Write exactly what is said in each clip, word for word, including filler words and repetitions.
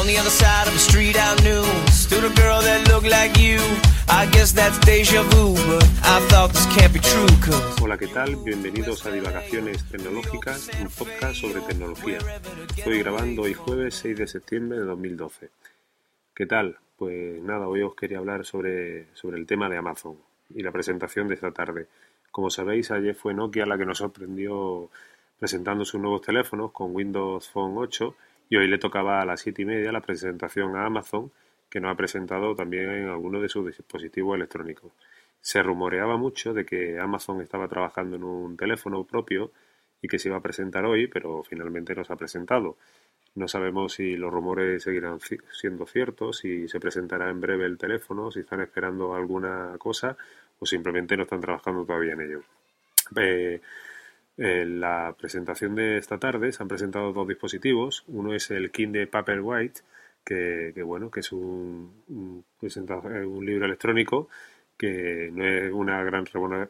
the other side of the street I knew stood a girl that looked like you. I guess that's deja vu, but I thought this can't be true, cause... Hola, ¿qué tal? Bienvenidos a Divagaciones Tecnológicas, un podcast sobre tecnología. Estoy grabando hoy jueves seis de septiembre de dos mil doce. ¿Qué tal? Pues nada, hoy os quería hablar sobre, sobre el tema de Amazon y la presentación de esta tarde. Como sabéis, ayer fue Nokia la que nos sorprendió presentando sus nuevos teléfonos con Windows Phone ocho y hoy le tocaba a las siete y media la presentación a Amazon, que nos ha presentado también en algunos de sus dispositivos electrónicos. Se rumoreaba mucho de que Amazon estaba trabajando en un teléfono propio y que se iba a presentar hoy, pero finalmente no se ha presentado. No sabemos si los rumores seguirán siendo ciertos, si se presentará en breve el teléfono, si están esperando alguna cosa o simplemente no están trabajando todavía en ello. Eh, en la presentación de esta tarde se han presentado dos dispositivos. Uno es el Kindle Paperwhite, que, que bueno, que es un, un, un libro electrónico que no es una gran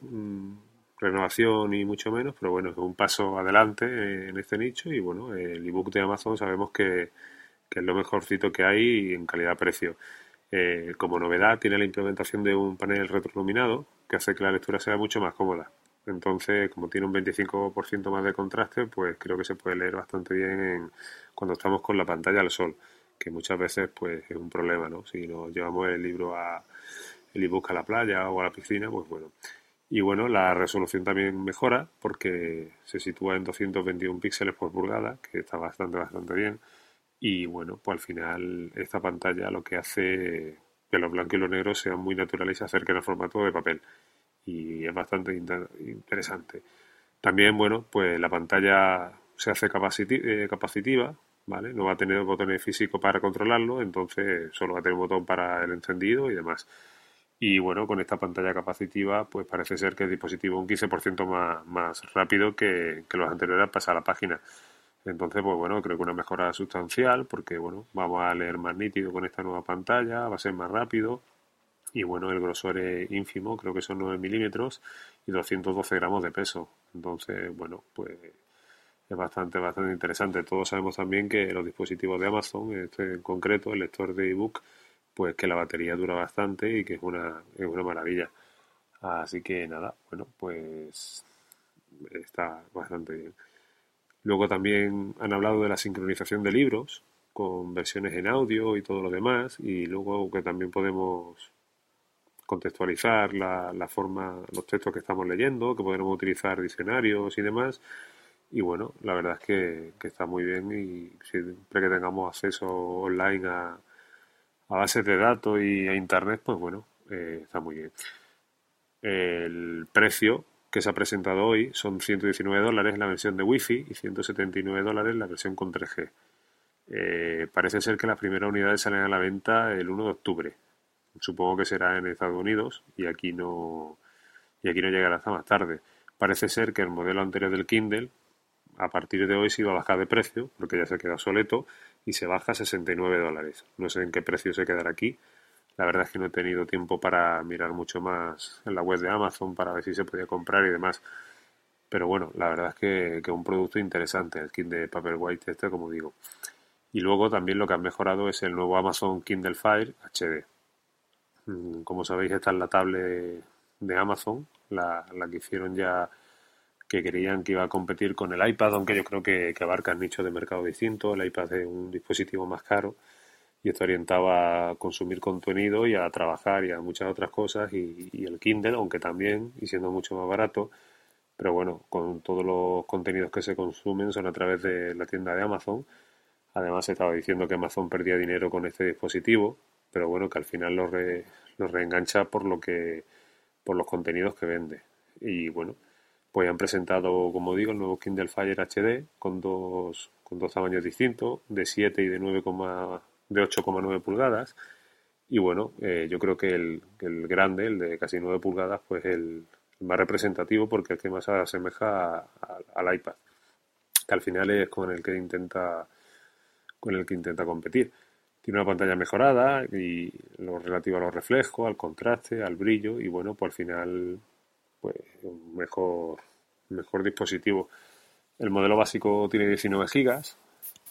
renovación ni mucho menos, pero bueno, es un paso adelante en este nicho y bueno, el ebook de Amazon sabemos que, que es lo mejorcito que hay en calidad-precio. Eh, como novedad tiene la implementación de un panel retroiluminado que hace que la lectura sea mucho más cómoda. Entonces, como tiene un veinticinco por ciento más de contraste, pues creo que se puede leer bastante bien en, cuando estamos con la pantalla al sol, que muchas veces pues es un problema, ¿no? Si nos llevamos el libro a el ebook a la playa o a la piscina, pues bueno. Y bueno, la resolución también mejora porque se sitúa en doscientos veintiuno píxeles por pulgada, que está bastante, bastante bien. Y bueno, pues al final esta pantalla lo que hace que los blancos y los negros sean muy naturales y se acerquen al formato de papel. Y es bastante inter- interesante. También, bueno, pues la pantalla se hace capaciti- eh, capacitiva, ¿vale? No va a tener botones físicos para controlarlo, entonces solo va a tener un botón para el encendido y demás. Y bueno, con esta pantalla capacitiva, pues parece ser que el dispositivo es un quince por ciento más, más rápido que, que los anteriores al pasar la página. Entonces, pues bueno, creo que una mejora sustancial porque, bueno, vamos a leer más nítido con esta nueva pantalla, va a ser más rápido y, bueno, el grosor es ínfimo, creo que son nueve milímetros y doscientos doce gramos de peso. Entonces, bueno, pues es bastante, bastante interesante. Todos sabemos también que los dispositivos de Amazon, este en concreto, el lector de ebook, pues que la batería dura bastante y que es una, es una maravilla. Así que nada, bueno, pues está bastante bien. Luego también han hablado de la sincronización de libros con versiones en audio y todo lo demás, y luego que también podemos contextualizar la, la forma, los textos que estamos leyendo, que podemos utilizar diccionarios y demás. Y bueno, la verdad es que, que está muy bien y siempre que tengamos acceso online a, a bases de datos y a internet, pues bueno, eh, está muy bien. El precio que se ha presentado hoy son ciento diecinueve dólares la versión de Wi-Fi y ciento setenta y nueve dólares la versión con tres G. Eh, parece ser que las primeras unidades salen a la venta el uno de octubre. Supongo que será en Estados Unidos y aquí no y aquí no llegará hasta más tarde. Parece ser que el modelo anterior del Kindle a partir de hoy se iba a bajar de precio porque ya se queda obsoleto y se baja a sesenta y nueve dólares. No sé en qué precio se quedará aquí. La verdad es que no he tenido tiempo para mirar mucho más en la web de Amazon para ver si se podía comprar y demás. Pero bueno, la verdad es que, que un producto interesante, el Kindle Paperwhite este, como digo. Y luego también lo que han mejorado es el nuevo Amazon Kindle Fire H D. Como sabéis, esta es la tablet de Amazon, la, la que hicieron ya, que creían que iba a competir con el iPad, aunque yo creo que, que abarca nichos de mercado distintos. El iPad es un dispositivo más caro y está orientado a consumir contenido y a trabajar y a muchas otras cosas, y, y el Kindle, aunque también, y siendo mucho más barato, pero bueno, con todos los contenidos que se consumen son a través de la tienda de Amazon. Además se estaba diciendo que Amazon perdía dinero con este dispositivo, pero bueno, que al final lo, re, lo reengancha por lo que por los contenidos que vende. Y bueno, pues han presentado, como digo, el nuevo Kindle Fire H D con dos con dos tamaños distintos, de siete y de nueve, de ocho coma nueve pulgadas. Y bueno, eh, yo creo que el, el grande, el de casi nueve pulgadas, pues el, el más representativo porque es el que más se asemeja a, a, al iPad, que al final es con el que intenta con el que intenta competir. Tiene una pantalla mejorada y lo relativo a los reflejos, al contraste, al brillo y bueno, pues al final pues un mejor, mejor dispositivo. El modelo básico tiene diecinueve gigas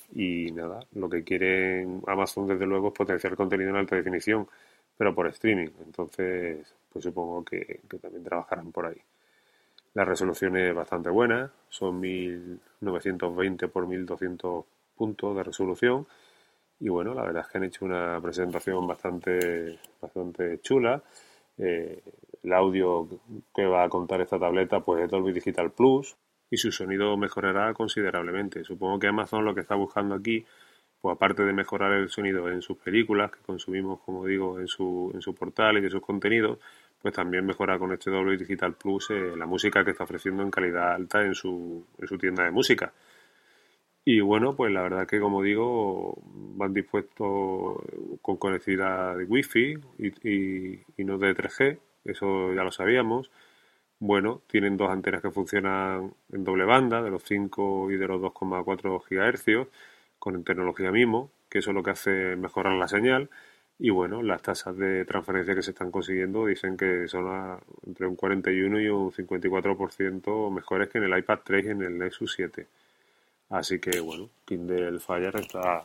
Y nada, lo que quieren Amazon desde luego es potenciar contenido en alta definición, pero por streaming. Entonces, pues supongo que, que también trabajarán por ahí. La resolución es bastante buena, son mil novecientos veinte por mil doscientos puntos de resolución. Y bueno, la verdad es que han hecho una presentación bastante, bastante chula. Eh, el audio que va a contar esta tableta pues es Dolby Digital Plus y su sonido mejorará considerablemente. Supongo que Amazon lo que está buscando aquí, pues aparte de mejorar el sonido en sus películas que consumimos, como digo, en su, en su portal y de sus contenidos, pues también mejora con este Dolby Digital Plus eh, la música que está ofreciendo en calidad alta en su, en su tienda de música. Y bueno, pues la verdad que como digo, van dispuestos con conectividad de Wi-Fi y, y, y no de tres G, eso ya lo sabíamos. Bueno, tienen dos antenas que funcionan en doble banda, de los cinco y de los dos coma cuatro gigahercios, con tecnología MIMO, que eso es lo que hace mejorar la señal. Y bueno, las tasas de transferencia que se están consiguiendo dicen que son a, entre un cuarenta y uno y un cincuenta y cuatro por ciento mejores que en el iPad tres y en el Nexus siete. Así que bueno, Kindle Fire está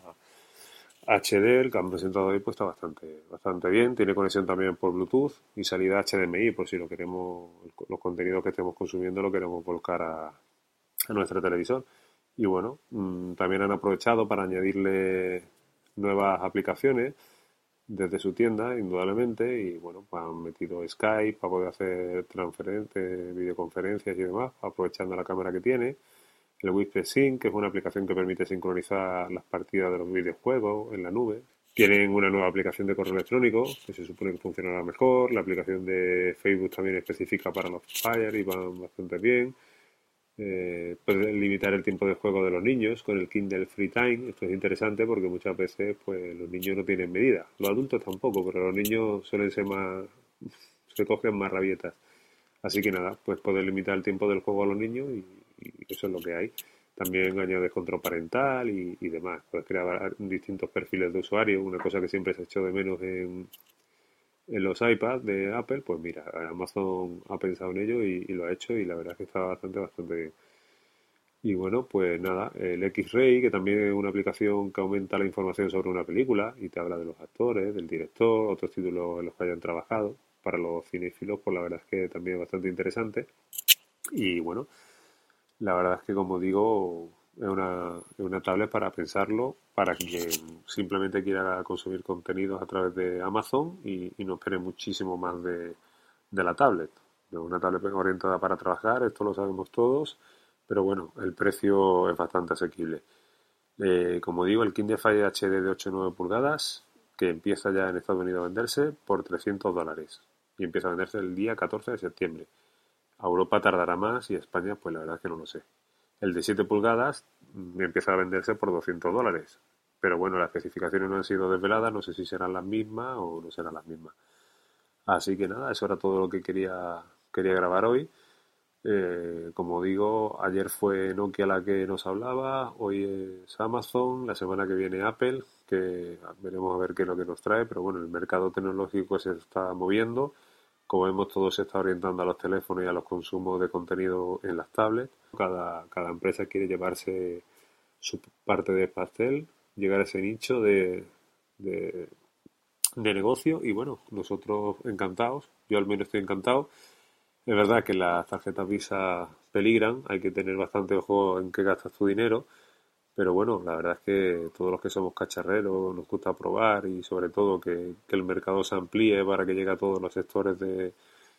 H D, el que han presentado hoy, pues está bastante, bastante bien. Tiene conexión también por Bluetooth y salida H D M I, por si lo queremos, los contenidos que estemos consumiendo lo queremos volcar a, a nuestro televisor. Y bueno, mmm, también han aprovechado para añadirle nuevas aplicaciones desde su tienda, indudablemente, y bueno, pues han metido Skype para poder hacer transferencias, videoconferencias y demás, aprovechando la cámara que tiene. El Wi-Fi Sync, que es una aplicación que permite sincronizar las partidas de los videojuegos en la nube. Tienen una nueva aplicación de correo electrónico, que se supone que funcionará mejor. La aplicación de Facebook también es específica para los Fire y van bastante bien. Eh, pueden limitar el tiempo de juego de los niños con el Kindle Free Time. Esto es interesante porque muchas veces pues los niños no tienen medida. Los adultos tampoco, pero los niños suelen ser más... se cogen más rabietas. Así que nada, pues poder limitar el tiempo del juego a los niños y, y eso es lo que hay. También añades control parental y, y demás. Puedes crear distintos perfiles de usuario, una cosa que siempre se ha hecho de menos en, en los iPads de Apple. Pues mira, Amazon ha pensado en ello y, y lo ha hecho y la verdad es que está bastante, bastante bien. Y bueno, pues nada, el X-Ray, que también es una aplicación que aumenta la información sobre una película y te habla de los actores, del director, otros títulos en los que hayan trabajado. Para los cinéfilos, pues la verdad es que también es bastante interesante. Y bueno, la verdad es que como digo, es una, es una tablet para pensarlo, para quien simplemente quiera consumir contenidos a través de Amazon y, y no espere muchísimo más de, de la tablet. Es una tablet orientada para trabajar, esto lo sabemos todos, pero bueno, el precio es bastante asequible. Eh, como digo, el Kindle Fire H D de ocho a nueve pulgadas, que empieza ya en Estados Unidos a venderse por trescientos dólares. Y empieza a venderse el día catorce de septiembre. A Europa tardará más y a España, pues la verdad es que no lo sé. El de siete pulgadas empieza a venderse por doscientos dólares. Pero bueno, las especificaciones no han sido desveladas, no sé si serán las mismas o no serán las mismas. Así que nada, eso era todo lo que quería, quería grabar hoy. Eh, como digo, ayer fue Nokia la que nos hablaba, hoy es Amazon, la semana que viene Apple, que veremos a ver qué es lo que nos trae, pero bueno, el mercado tecnológico se está moviendo, como vemos todo se está orientando a los teléfonos y a los consumos de contenido en las tablets, cada, cada empresa quiere llevarse su parte del pastel, llegar a ese nicho de, de, de negocio y bueno, nosotros encantados, yo al menos estoy encantado. Es verdad que las tarjetas Visa peligran, hay que tener bastante ojo en qué gastas tu dinero, pero bueno, la verdad es que todos los que somos cacharreros nos gusta probar y sobre todo que, que el mercado se amplíe para que llegue a todos los sectores, de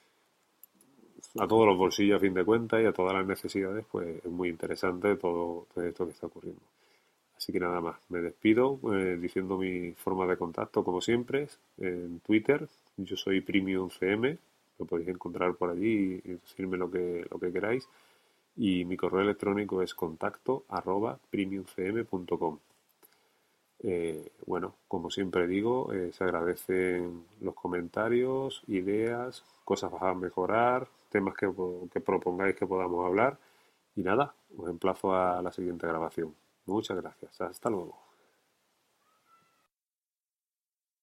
a todos los bolsillos a fin de cuentas y a todas las necesidades, pues es muy interesante todo, todo esto que está ocurriendo. Así que nada más, me despido eh, diciendo mi forma de contacto como siempre en Twitter, yo soy Premium C M. Lo podéis encontrar por allí y decirme lo que, lo que queráis. Y mi correo electrónico es contacto arroba premiumcm punto com. Eh, bueno, como siempre digo, eh, se agradecen los comentarios, ideas, cosas a mejorar, temas que, que propongáis que podamos hablar. Y nada, os emplazo a la siguiente grabación. Muchas gracias. Hasta luego.